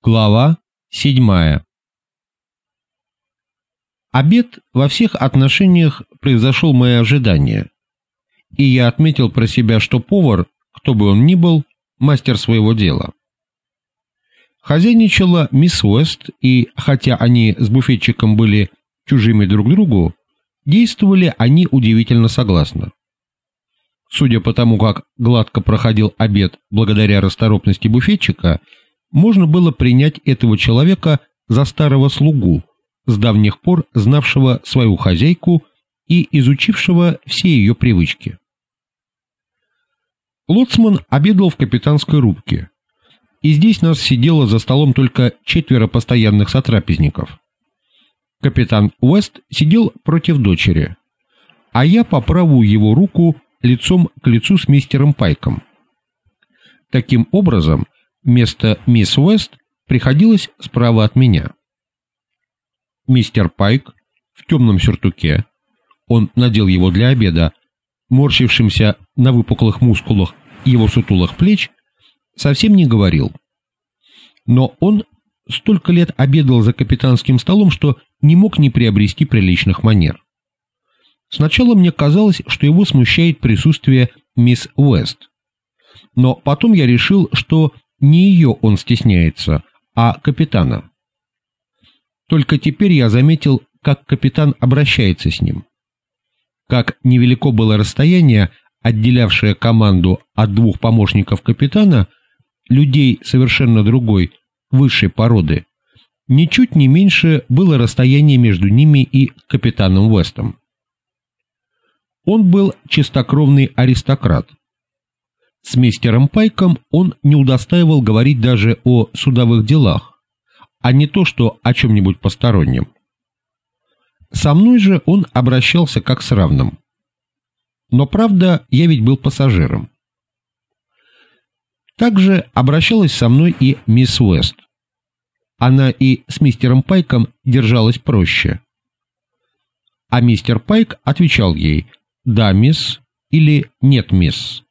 Глава 7. Обед во всех отношениях превзошел мои ожидания, и я отметил про себя, что повар, кто бы он ни был, мастер своего дела. Хозяйничала мисс Уэст, и хотя они с буфетчиком были чужими друг другу, действовали они удивительно согласно. Судя по тому, как гладко проходил обед благодаря расторопности буфетчика, можно было принять этого человека за старого слугу, с давних пор знавшего свою хозяйку и изучившего все ее привычки. Лоцман обедал в капитанской рубке, и здесь нас сидело за столом только 4 постоянных сотрапезников. Капитан Уэст сидел против дочери, а я по правую его руку лицом к лицу с мистером Пайком. Таким образом, место мисс Уэст приходилось справа от меня. Мистер Пайк в темном сюртуке, он надел его для обеда, морщившимся на выпуклых мускулах его сутулых плеч, совсем не говорил. Но он столько лет обедал за капитанским столом, что не мог не приобрести приличных манер. Сначала мне казалось, что его смущает присутствие мисс Уэст, но потом я решил, что не ее он стесняется, а капитана. Только теперь я заметил, как капитан обращается с ним. Как невелико было расстояние, отделявшее команду от 2 помощников капитана, людей совершенно другой, высшей породы, ничуть не меньше было расстояние между ними и капитаном Уэстом. Он был чистокровный аристократ. С мистером Пайком он не удостаивал говорить даже о судовых делах, а не то что о чем-нибудь постороннем. Со мной же он обращался как с равным. Но правда, я ведь был пассажиром. Также обращалась со мной и мисс Уэст. Она и с мистером Пайком держалась проще. А мистер Пайк отвечал ей «да, мисс» или «нет, мисс».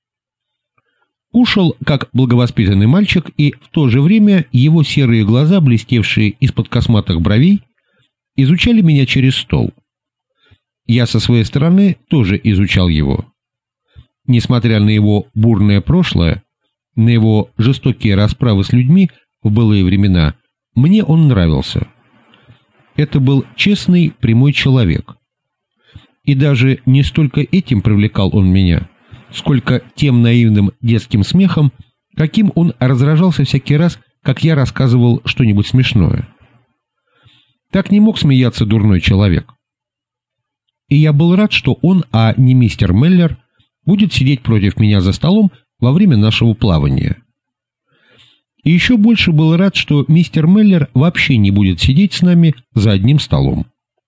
Кушал, как благовоспитанный мальчик, и в то же время его серые глаза, блестевшие из-под косматых бровей, изучали меня через стол. Я со своей стороны тоже изучал его. Несмотря на его бурное прошлое, на его жестокие расправы с людьми в былые времена, мне он нравился. Это был честный, прямой человек. И даже не столько этим привлекал он меня, сколько тем наивным детским смехом, каким он разражался всякий раз, как я рассказывал что-нибудь смешное. Так не мог смеяться дурной человек. И я был рад, что он, а не мистер Меллер, будет сидеть против меня за столом во время нашего плавания. И еще больше был рад, что мистер Меллер вообще не будет сидеть с нами за одним столом.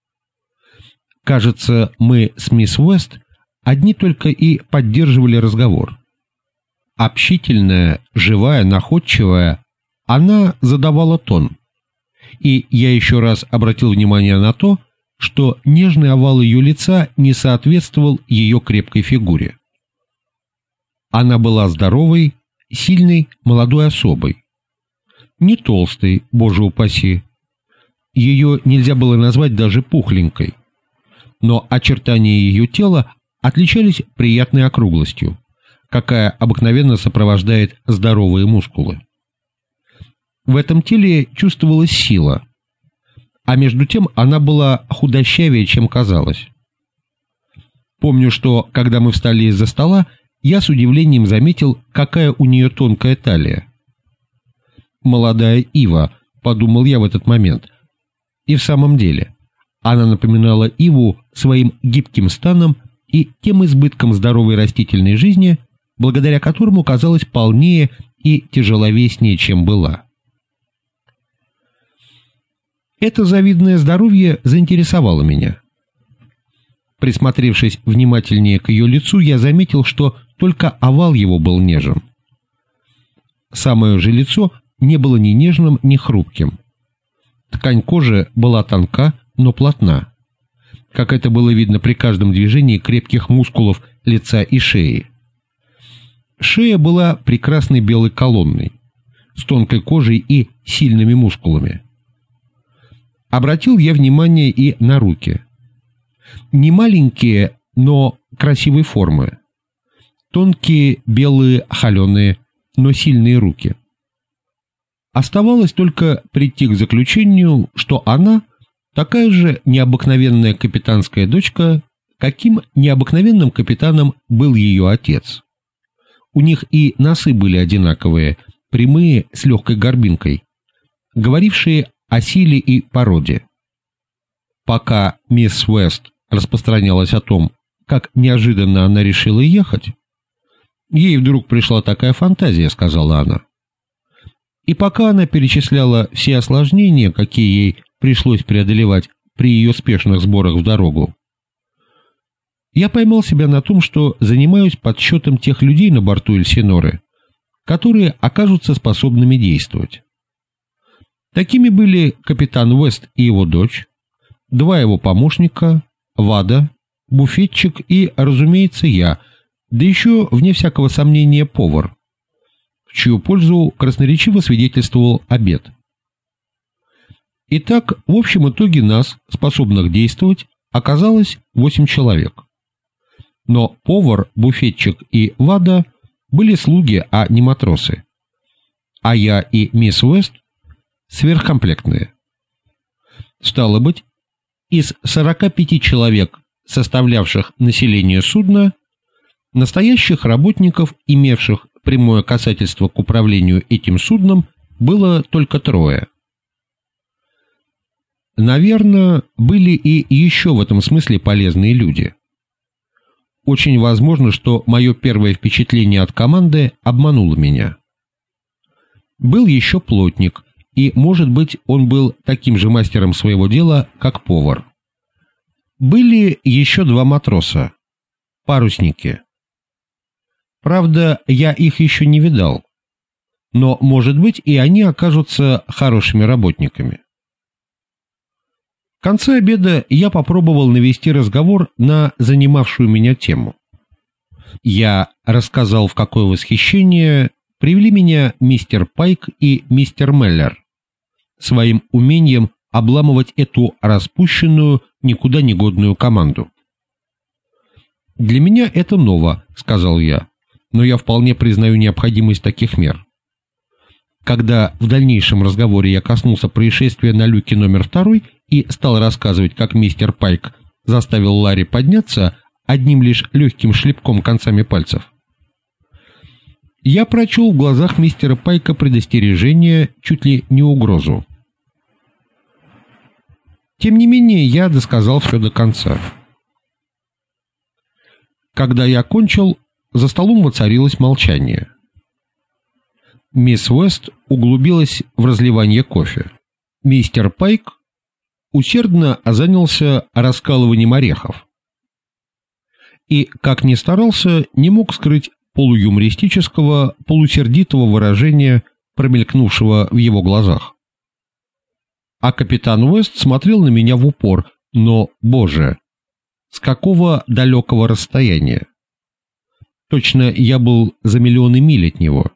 Кажется, мы с мисс Уэст одни только и поддерживали разговор. Общительная, живая, находчивая, она задавала тон. И я еще раз обратил внимание на то, что нежный овал ее лица не соответствовал ее крепкой фигуре. Она была здоровой, сильной, молодой особой. Не толстой, боже упаси. Ее нельзя было назвать даже пухленькой. Но очертания ее тела отличались приятной округлостью, какая обыкновенно сопровождает здоровые мускулы. В этом теле чувствовалась сила, а между тем она была худощавее, чем казалось. Помню, что, когда мы встали из-за стола, я с удивлением заметил, какая у нее тонкая талия. «Молодая ива», — подумал я в этот момент. И в самом деле, она напоминала иву своим гибким станом и тем избытком здоровой растительной жизни, благодаря которому казалась полнее и тяжеловеснее, чем была. Это завидное здоровье заинтересовало меня. Присмотревшись внимательнее к ее лицу, я заметил, что только овал его был нежен. Самое же лицо не было ни нежным, ни хрупким. Ткань кожи была тонка, но плотна, как это было видно при каждом движении крепких мускулов лица и шеи. Шея была прекрасной белой колонной, с тонкой кожей и сильными мускулами. Обратил я внимание и на руки. Не маленькие, но красивой формы. Тонкие, белые, холеные, но сильные руки. Оставалось только прийти к заключению, что она такая же необыкновенная капитанская дочка, каким необыкновенным капитаном был ее отец. У них и носы были одинаковые, прямые, с легкой горбинкой, говорившие о силе и породе. Пока мисс Уэст распространялась о том, как неожиданно она решила ехать, ей вдруг пришла такая фантазия, сказала она. И пока она перечисляла все осложнения, какие ей пришлось преодолевать при ее спешных сборах в дорогу, я поймал себя на том, что занимаюсь подсчетом тех людей на борту Эльсиноры, которые окажутся способными действовать. Такими были капитан Уэст и его дочь, два его помощника, Вада, буфетчик и, разумеется, я, да еще, вне всякого сомнения, повар, в чью пользу красноречиво свидетельствовал обед. Итак, в общем итоге нас, способных действовать, оказалось 8 человек. Но повар, буфетчик и Вада были слуги, а не матросы. А я и мисс Уэст сверхкомплектные. Стало быть, из 45 человек, составлявших население судна, настоящих работников, имевших прямое касательство к управлению этим судном, было только 3. Наверное, были и еще в этом смысле полезные люди. Очень возможно, что мое первое впечатление от команды обмануло меня. Был еще плотник, и, может быть, он был таким же мастером своего дела, как повар. Были еще 2 матроса, парусники. Правда, я их еще не видал, но, может быть, и они окажутся хорошими работниками. В конце обеда я попробовал навести разговор на занимавшую меня тему. Я рассказал, в какое восхищение привели меня мистер Пайк и мистер Меллер своим умением обламывать эту распущенную, никуда не годную команду. «Для меня это ново», — сказал я, — «но я вполне признаю необходимость таких мер». Когда в дальнейшем разговоре я коснулся происшествия на люке номер 2 и стал рассказывать, как мистер Пайк заставил Ларри подняться одним лишь легким шлепком концами пальцев, я прочел в глазах мистера Пайка предостережение, чуть ли не угрозу. Тем не менее, я досказал все до конца. Когда я кончил, за столом воцарилось молчание. Мисс Уэст углубилась в разливание кофе. Мистер Пайк усердно занялся раскалыванием орехов. И, как ни старался, не мог скрыть полуюмористического, полусердитого выражения, промелькнувшего в его глазах. А капитан Уэст смотрел на меня в упор, но, боже, с какого далекого расстояния! Точно я был за миллионы миль от него.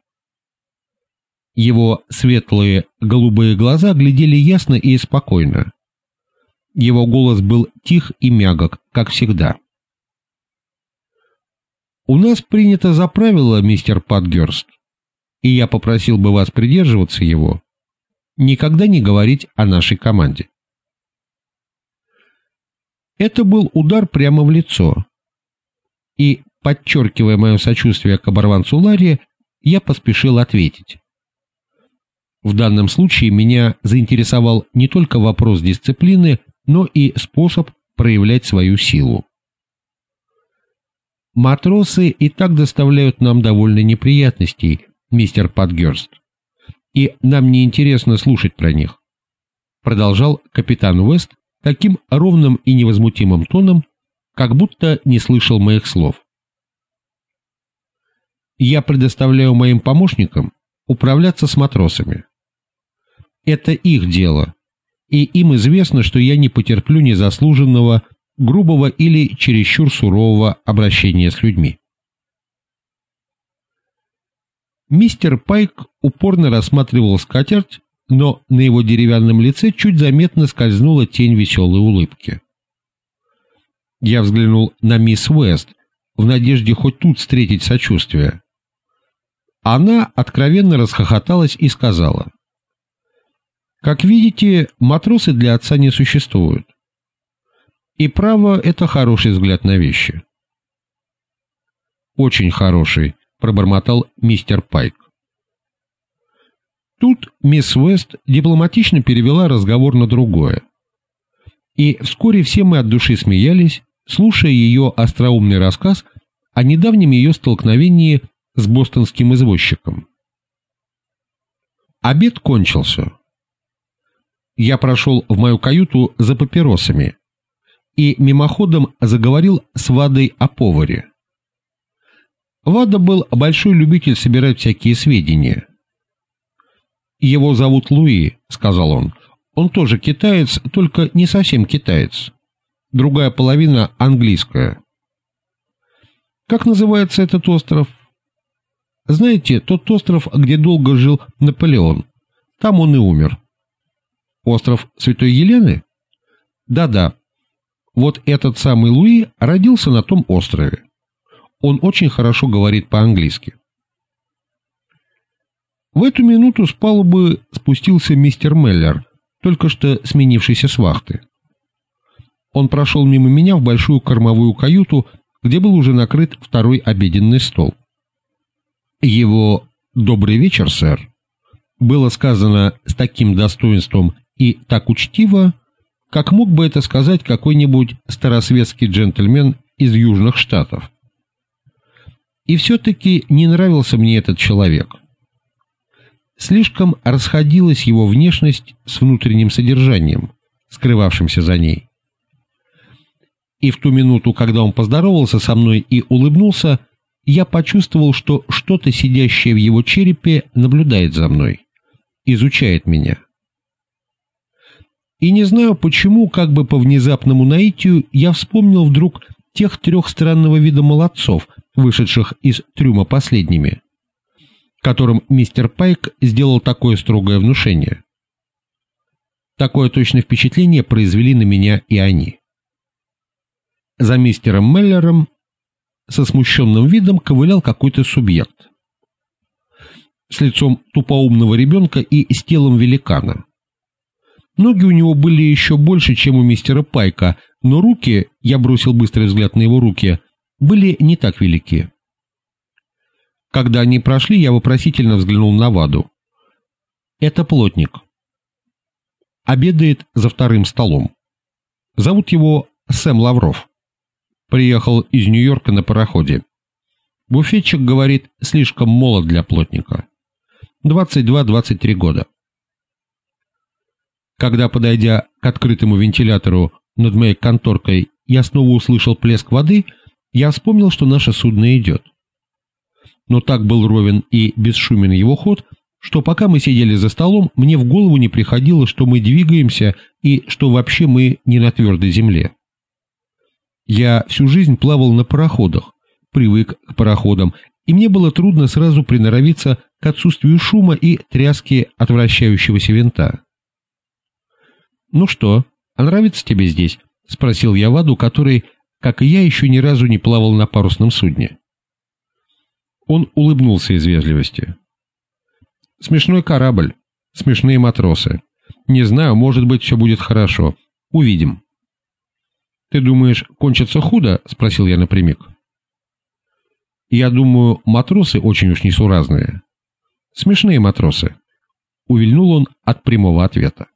Его светлые голубые глаза глядели ясно и спокойно. Его голос был тих и мягок, как всегда. «У нас принято за правило, мистер Патгерст, и я попросил бы вас придерживаться его, никогда не говорить о нашей команде». Это был удар прямо в лицо, и, подчеркивая мое сочувствие к оборванцу Ларри, я поспешил ответить. В данном случае меня заинтересовал не только вопрос дисциплины, но и способ проявлять свою силу. «Матросы и так доставляют нам довольно неприятностей, мистер Патгерст, и нам не интересно слушать про них», продолжал капитан Уэст таким ровным и невозмутимым тоном, как будто не слышал моих слов. «Я предоставляю моим помощникам управляться с матросами. Это их дело, и им известно, что я не потерплю незаслуженного, грубого или чересчур сурового обращения с людьми». Мистер Пайк упорно рассматривал скатерть, но на его деревянном лице чуть заметно скользнула тень веселой улыбки. Я взглянул на мисс Уэст в надежде хоть тут встретить сочувствие. Она откровенно расхохоталась и сказала: «Как видите, матросы для отца не существуют. И право, это хороший взгляд на вещи». «Очень хороший», — пробормотал мистер Пайк. Тут мисс Уэст дипломатично перевела разговор на другое. И вскоре все мы от души смеялись, слушая ее остроумный рассказ о недавнем ее столкновении с бостонским извозчиком. Обед кончился. Я прошел в мою каюту за папиросами и мимоходом заговорил с Вадой о поваре. Вада был большой любитель собирать всякие сведения. «Его зовут Луи», — сказал он. «Он тоже китаец, только не совсем китаец. Другая половина английская». «Как называется этот остров?» «Знаете, тот остров, где долго жил Наполеон. Там он и умер». «Остров Святой Елены?» «Да-да. Вот этот самый Луи родился на том острове. Он очень хорошо говорит по-английски». В эту минуту с палубы спустился мистер Меллер, только что сменившийся с вахты. Он прошел мимо меня в большую кормовую каюту, где был уже накрыт второй обеденный стол. Его «добрый вечер, сэр» было сказано с таким достоинством и так учтиво, как мог бы это сказать какой-нибудь старосветский джентльмен из Южных Штатов. И все-таки не нравился мне этот человек. Слишком расходилась его внешность с внутренним содержанием, скрывавшимся за ней. И в ту минуту, когда он поздоровался со мной и улыбнулся, я почувствовал, что что-то, сидящее в его черепе, наблюдает за мной, изучает меня. И не знаю почему, как бы по внезапному наитию, я вспомнил вдруг тех 3 странного вида молодцов, вышедших из трюма последними, которым мистер Пайк сделал такое строгое внушение. Такое точное впечатление произвели на меня и они. За мистером Меллером со смущенным видом ковылял какой-то субъект. С лицом тупоумного ребенка и с телом великана. Ноги у него были еще больше, чем у мистера Пайка, но руки, я бросил быстрый взгляд на его руки, были не так велики. Когда они прошли, я вопросительно взглянул на Ваду. Это плотник. Обедает за вторым столом. Зовут его Сэм Лавров. Приехал из Нью-Йорка на пароходе. Буфетчик говорит, слишком молод для плотника. 22-23 года. Когда, подойдя к открытому вентилятору над моей конторкой, я снова услышал плеск воды, я вспомнил, что наше судно идет. Но так был ровен и бесшумен его ход, что пока мы сидели за столом, мне в голову не приходило, что мы двигаемся и что вообще мы не на твердой земле. Я всю жизнь плавал на пароходах, привык к пароходам, и мне было трудно сразу приноровиться к отсутствию шума и тряски от вращающегося винта. «Ну что, а нравится тебе здесь?» — спросил я Ваду, который, как и я, еще ни разу не плавал на парусном судне. Он улыбнулся из вежливости. «Смешной корабль, смешные матросы. Не знаю, может быть, все будет хорошо. Увидим». «Ты думаешь, кончится худо?» — спросил я напрямик. «Я думаю, матросы очень уж несуразные. Смешные матросы», — увильнул он от прямого ответа.